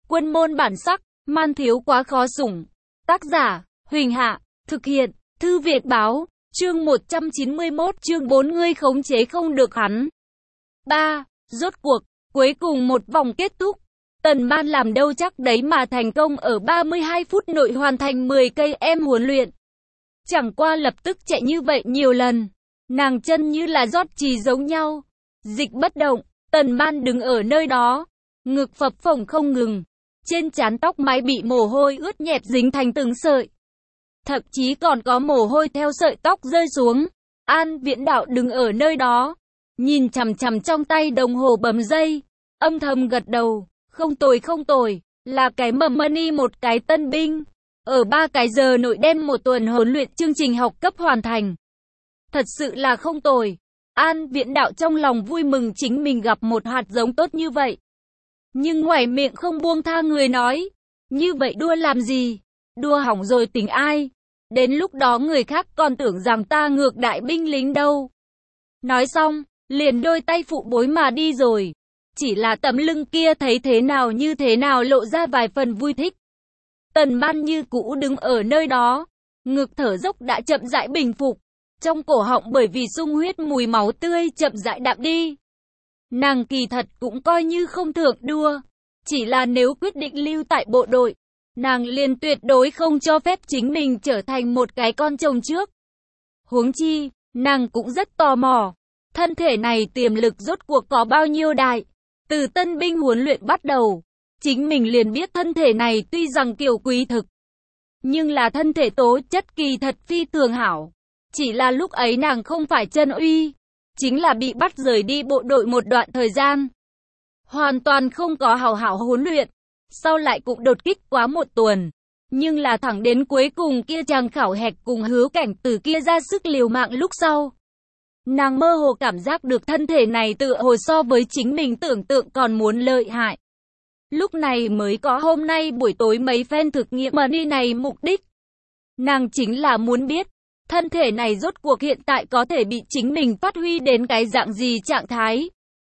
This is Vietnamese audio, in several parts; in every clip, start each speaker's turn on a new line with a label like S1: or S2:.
S1: Quân môn bản sắc, man thiếu quá khó sủng. Tác giả, Huỳnh Hạ, thực hiện, Thư Việt Báo, chương 191 chương 4 ngươi khống chế không được hắn. 3. Rốt cuộc, cuối cùng một vòng kết thúc. Tần Man làm đâu chắc đấy mà thành công ở 32 phút nội hoàn thành 10 cây em huấn luyện. Chẳng qua lập tức chạy như vậy nhiều lần. Nàng chân như là rót chì giống nhau. Dịch bất động, Tần Man đứng ở nơi đó. Ngực phập phồng không ngừng. Trên trán tóc mái bị mồ hôi ướt nhẹp dính thành từng sợi. Thậm chí còn có mồ hôi theo sợi tóc rơi xuống. An Viễn Đạo đứng ở nơi đó. Nhìn chằm chằm trong tay đồng hồ bấm giây. Âm thầm gật đầu. Không tồi, là cái mầm money một cái tân binh. Ở 3 cái giờ nội đem một tuần huấn luyện chương trình học cấp hoàn thành. Thật sự là không tồi. An Viễn Đạo trong lòng vui mừng chính mình gặp một hạt giống tốt như vậy. Nhưng ngoài miệng không buông tha người nói. Như vậy đua làm gì? Đua hỏng rồi tính ai? Đến lúc đó người khác còn tưởng rằng ta ngược đại binh lính đâu. Nói xong, liền đôi tay phụ bối mà đi rồi. Chỉ là tấm lưng kia thấy thế nào như thế nào lộ ra vài phần vui thích. Tần Man như cũ đứng ở nơi đó. Ngực thở dốc đã chậm rãi bình phục. Trong cổ họng bởi vì sung huyết mùi máu tươi chậm rãi đạm đi. Nàng kỳ thật cũng coi như không thượng đua. Chỉ là nếu quyết định lưu tại bộ đội, nàng liền tuyệt đối không cho phép chính mình trở thành một cái con chồng trước. Huống chi, nàng cũng rất tò mò. Thân thể này tiềm lực rốt cuộc có bao nhiêu đại. Từ tân binh huấn luyện bắt đầu, chính mình liền biết thân thể này tuy rằng kiều quý thực, nhưng là thân thể tố chất kỳ thật phi thường hảo. Chỉ là lúc ấy nàng không phải chân uy, chính là bị bắt rời đi bộ đội một đoạn thời gian. Hoàn toàn không có hảo hảo huấn luyện, sau lại cũng đột kích quá một tuần. Nhưng là thẳng đến cuối cùng kia chàng khảo hạch cùng Hứa Cảnh Từ kia ra sức liều mạng lúc sau. Nàng mơ hồ cảm giác được thân thể này tựa hồ so với chính mình tưởng tượng còn muốn lợi hại. Lúc này mới có hôm nay buổi tối mấy phen thực nghiệm money này mục đích. Nàng chính là muốn biết, thân thể này rốt cuộc hiện tại có thể bị chính mình phát huy đến cái dạng gì trạng thái.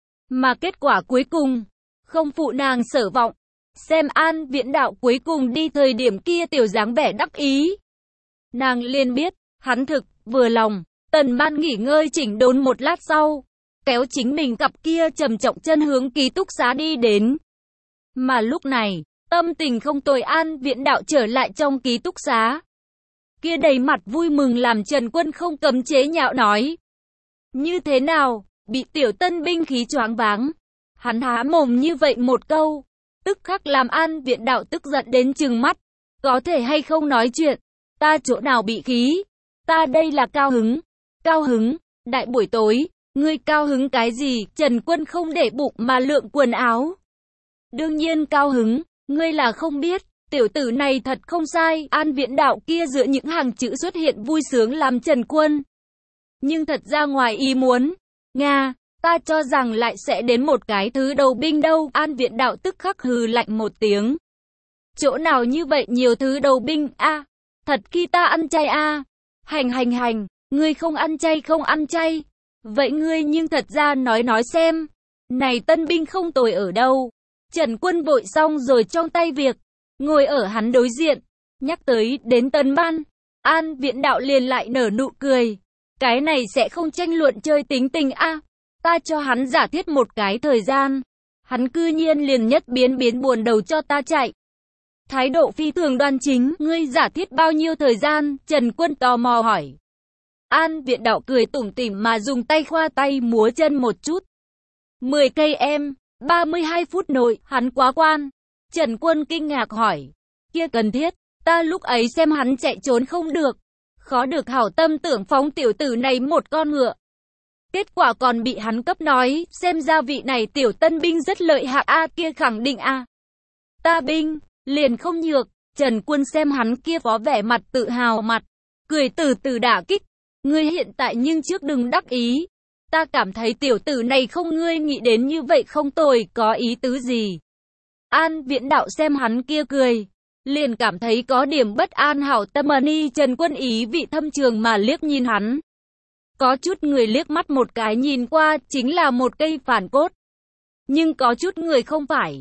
S1: Mà kết quả cuối cùng, không phụ nàng sở vọng. Xem An Viễn Đạo cuối cùng đi thời điểm kia tiểu dáng vẻ đắc ý. Nàng liền biết, hắn thực, vừa lòng. Tần Man nghỉ ngơi chỉnh đốn một lát sau, kéo chính mình cặp kia trầm trọng chân hướng ký túc xá đi đến. Mà lúc này, tâm tình không tồi An Viễn Đạo trở lại trong ký túc xá. Kia đầy mặt vui mừng làm Trần Quân không cấm chế nhạo nói. Như thế nào, bị tiểu tân binh khí choáng váng. Hắn há mồm như vậy một câu, tức khắc làm An Viễn Đạo tức giận đến trừng mắt. Có thể hay không nói chuyện, ta chỗ nào bị khí, ta đây là cao hứng. Cao hứng, đại buổi tối, ngươi cao hứng cái gì? Trần Quân không để bụng mà lượm quần áo. Đương nhiên cao hứng, ngươi là không biết, tiểu tử này thật không sai. An Viễn Đạo kia giữa những hàng chữ xuất hiện vui sướng làm Trần Quân. Nhưng thật ra ngoài ý muốn, Nga, ta cho rằng lại sẽ đến một cái thứ đầu binh đâu. An Viễn Đạo tức khắc hừ lạnh một tiếng. Chỗ nào như vậy nhiều thứ đầu binh a? Thật khi ta ăn chay a? Hành. Ngươi không ăn chay. Vậy ngươi nhưng thật ra nói xem. Này tân binh không tồi ở đâu. Trần Quân vội xong rồi trong tay việc. Ngồi ở hắn đối diện. Nhắc tới đến Tần Man. An Viễn Đạo liền lại nở nụ cười. Cái này sẽ không tranh luận chơi tính tình a. Ta cho hắn giả thiết một cái thời gian. Hắn cư nhiên liền nhất biến buồn đầu cho ta chạy. Thái độ phi thường đoan chính. Ngươi giả thiết bao nhiêu thời gian? Trần Quân tò mò hỏi. An Viễn Đạo cười tủm tỉm mà dùng tay khoa tay múa chân một chút. 10 cây em, 32 phút nội, hắn quá quan. Trần Quân kinh ngạc hỏi. Kia cần thiết, ta lúc ấy xem hắn chạy trốn không được. Khó được hảo tâm tưởng phóng tiểu tử này một con ngựa. Kết quả còn bị hắn cấp nói, xem ra vị này tiểu tân binh rất lợi hại a. Kia khẳng định a. Ta binh, liền không nhược. Trần Quân xem hắn kia có vẻ mặt tự hào mặt, cười từ từ đả kích. Ngươi hiện tại nhưng trước đừng đắc ý. Ta cảm thấy tiểu tử này không ngươi nghĩ đến như vậy không tồi, có ý tứ gì. An Viễn Đạo xem hắn kia cười, liền cảm thấy có điểm bất an hảo tâm ni. Trần Quân ý vị thâm trường mà liếc nhìn hắn. Có chút người liếc mắt một cái nhìn qua chính là một cây phản cốt. Nhưng có chút người không phải.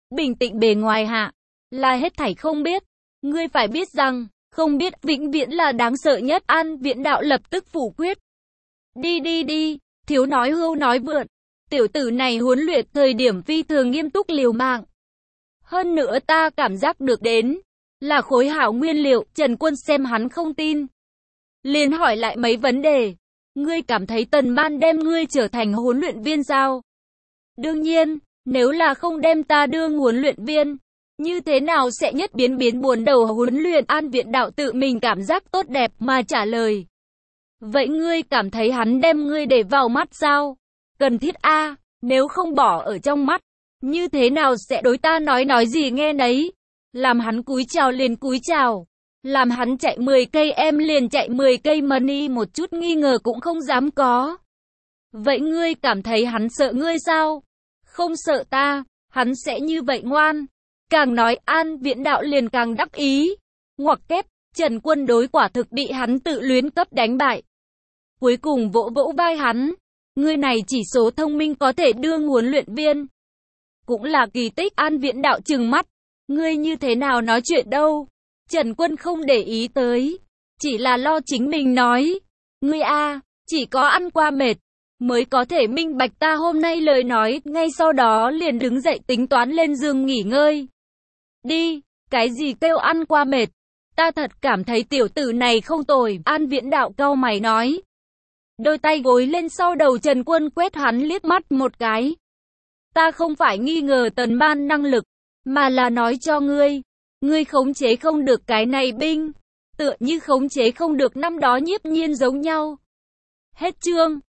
S1: bình tĩnh bề ngoài hạ, là hết thảy không biết. Ngươi phải biết rằng, không biết vĩnh viễn là đáng sợ nhất. An Viễn Đạo lập tức phủ quyết. Đi, thiếu nói hưu nói vượn. Tiểu tử này huấn luyện thời điểm phi thường nghiêm túc liều mạng. Hơn nữa ta cảm giác được đến, là khối hảo nguyên liệu. Trần Quân xem hắn không tin, liền hỏi lại mấy vấn đề. Ngươi cảm thấy Tần Man đem ngươi trở thành huấn luyện viên sao? Đương nhiên, nếu là không đem ta đương huấn luyện viên, như thế nào sẽ nhất biến buồn đầu huấn luyện? An Viễn Đạo tự mình cảm giác tốt đẹp mà trả lời. Vậy ngươi cảm thấy hắn đem ngươi để vào mắt sao? Cần thiết a, nếu không bỏ ở trong mắt, như thế nào sẽ đối ta nói gì nghe nấy? Làm hắn cúi chào liền cúi chào, làm hắn chạy 10 cây em liền chạy 10 cây, money một chút nghi ngờ cũng không dám có. Vậy ngươi cảm thấy hắn sợ ngươi sao? Không sợ ta, hắn sẽ như vậy ngoan. Càng nói An Viễn Đạo liền càng đắc ý. Ngoặc kép, Trần Quân đối quả thực bị hắn tự luyến cấp đánh bại. Cuối cùng vỗ vỗ vai hắn. Ngươi này chỉ số thông minh có thể đương huấn luyện viên, cũng là kỳ tích. An Viễn Đạo trừng mắt. Ngươi như thế nào nói chuyện đâu? Trần Quân không để ý tới, chỉ là lo chính mình nói. Ngươi a, chỉ có ăn qua mệt, mới có thể minh bạch ta hôm nay lời nói. Ngay sau đó liền đứng dậy tính toán lên giường nghỉ ngơi. Đi, cái gì kêu ăn qua mệt? Ta thật cảm thấy tiểu tử này không tồi. An Viễn Đạo cau mày nói. Đôi tay gối lên sau đầu. Trần Quân quét hắn liếc mắt một cái. Ta không phải nghi ngờ Tần Man năng lực, mà là nói cho ngươi, ngươi khống chế không được cái này binh, tựa như khống chế không được năm đó Nhiếp Nhiên giống nhau. Hết chương.